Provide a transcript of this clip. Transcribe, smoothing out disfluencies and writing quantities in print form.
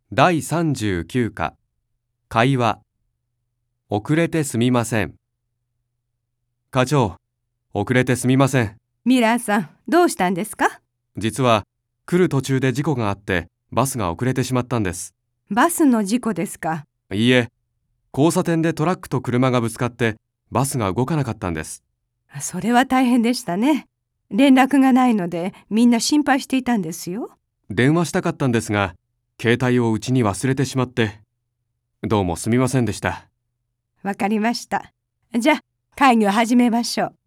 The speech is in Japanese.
第39課、会話。遅れてすみません。課長、遅れてすみません。 ミラーさん、どうしたんですか？ 実は、来る途中で事故があって、バスが遅れてしまったんです。 バスの事故ですか？ いいえ、交差点でトラックと車がぶつかって、バスが動かなかったんです。 それは大変でしたね。連絡がないので、みんな心配していたんですよ。 電話したかったんですが、携帯を家に忘れてしまって、どうもすみませんでした。 わかりました。じゃあ、会議を始めましょう。